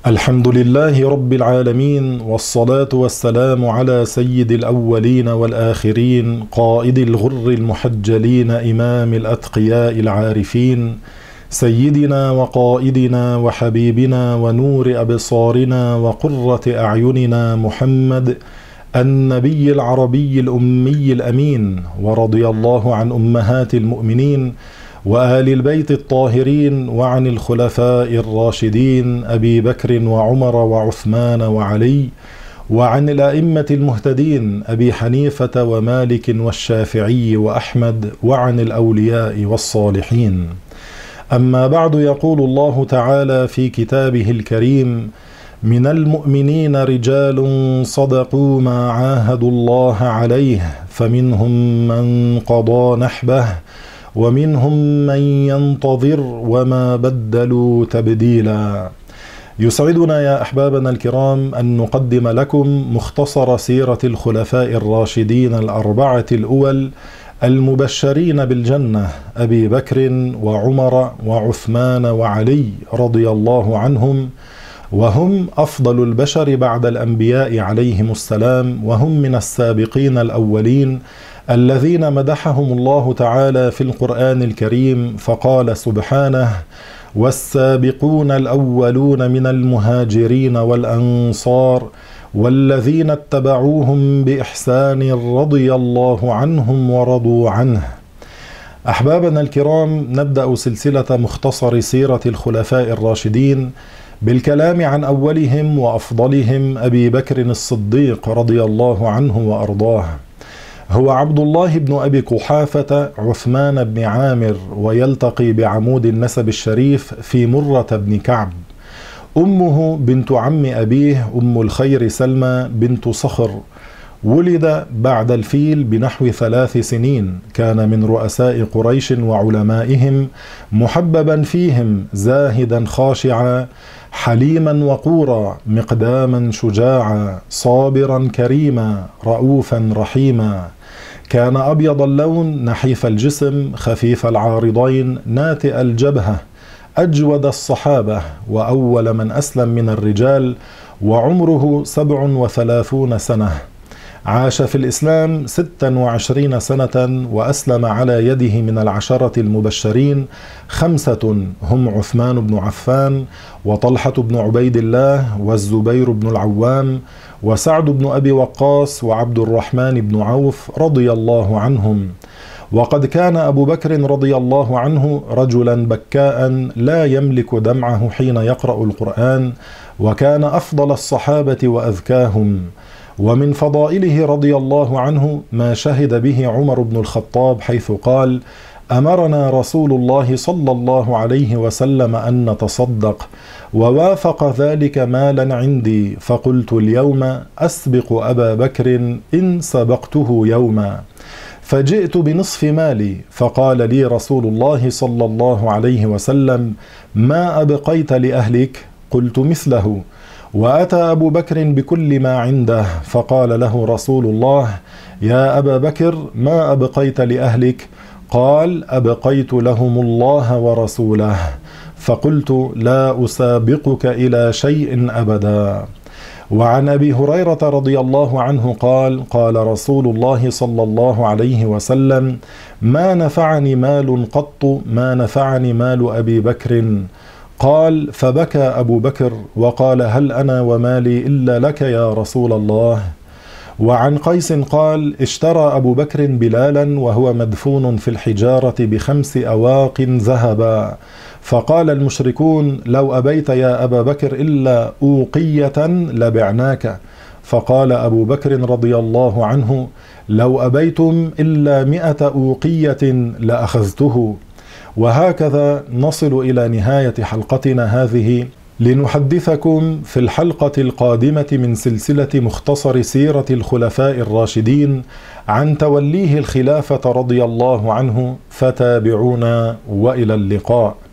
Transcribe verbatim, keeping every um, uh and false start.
الحمد لله رب العالمين، والصلاة والسلام على سيد الأولين والآخرين، قائد الغر المحجلين، إمام الأتقياء العارفين، سيدنا وقائدنا وحبيبنا ونور أبصارنا وقرة أعيننا محمد النبي العربي الأمي الأمين، ورضي الله عن أمهات المؤمنين وآل البيت الطاهرين، وعن الخلفاء الراشدين أبي بكر وعمر وعثمان وعلي، وعن الأئمة المهتدين أبي حنيفة ومالك والشافعي وأحمد، وعن الأولياء والصالحين. أما بعد، يقول الله تعالى في كتابه الكريم: من المؤمنين رجال صدقوا ما عاهدوا الله عليه، فمنهم من قضى نحبه ومنهم من ينتظر وما بدلوا تبديلا. يسعدنا يا أحبابنا الكرام أن نقدم لكم مختصر سيرة الخلفاء الراشدين الأربعة الأول المبشرين بالجنة، أبي بكر وعمر وعثمان وعلي رضي الله عنهم، وهم أفضل البشر بعد الأنبياء عليهم السلام، وهم من السابقين الأولين الذين مدحهم الله تعالى في القرآن الكريم، فقال سبحانه: والسابقون الأولون من المهاجرين والأنصار والذين اتبعوهم بإحسان رضي الله عنهم ورضوا عنه. أحبابنا الكرام، نبدأ سلسلة مختصر سيرة الخلفاء الراشدين بالكلام عن أولهم وأفضلهم أبي بكر الصديق رضي الله عنه وأرضاه. هو عبد الله بن أبي قحافة عثمان بن عامر، ويلتقي بعمود النسب الشريف في مرة بن كعب. أمه بنت عم أبيه أم الخير سلمى بنت صخر، ولد بعد الفيل بنحو ثلاث سنين، كان من رؤساء قريش وعلمائهم، محببا فيهم، زاهدا خاشعا، حليما وقورا، مقداما شجاعا، صابرا كريما، رؤوفا رحيما. كان أبيض اللون، نحيف الجسم، خفيف العارضين، ناتئ الجبهة، أجود الصحابة، وأول من أسلم من الرجال، وعمره سبع وثلاثون سنة. عاش في الإسلام ستا وعشرين سنة، وأسلم على يده من العشرة المبشرين خمسة، هم عثمان بن عفان، وطلحة بن عبيد الله، والزبير بن العوام، وسعد بن أبي وقاص، وعبد الرحمن بن عوف رضي الله عنهم. وقد كان أبو بكر رضي الله عنه رجلا بكاء لا يملك دمعه حين يقرأ القرآن، وكان أفضل الصحابة وأذكاهم. ومن فضائله رضي الله عنه ما شهد به عمر بن الخطاب، حيث قال: أمرنا رسول الله صلى الله عليه وسلم أن نتصدق، ووافق ذلك مالا عندي، فقلت اليوم أسبق أبا بكر إن سبقته يوما، فجئت بنصف مالي، فقال لي رسول الله صلى الله عليه وسلم: ما أبقيت لأهلك؟ قلت مثله. وأتى أبو بكر بكل ما عنده، فقال له رسول الله: يا أبا بكر، ما أبقيت لأهلك؟ قال: أبقيت لهم الله ورسوله. فقلت: لا أسابقك إلى شيء أبدا. وعن أبي هريرة رضي الله عنه قال: قال رسول الله صلى الله عليه وسلم: ما نفعني مال قط ما نفعني مال أبي بكر. قال: فبكى أبو بكر وقال: هل أنا ومالي إلا لك يا رسول الله؟ وعن قيس قال: اشترى أبو بكر بلالا وهو مدفون في الحجارة بخمس أواق ذهبا، فقال المشركون: لو أبيت يا أبا بكر إلا أوقية لبعناك. فقال أبو بكر رضي الله عنه: لو أبيتم إلا مئة أوقية لأخذته. وهكذا نصل إلى نهاية حلقتنا هذه، لنحدثكم في الحلقة القادمة من سلسلة مختصر سيرة الخلفاء الراشدين عن توليه الخلافة رضي الله عنه، فتابعونا وإلى اللقاء.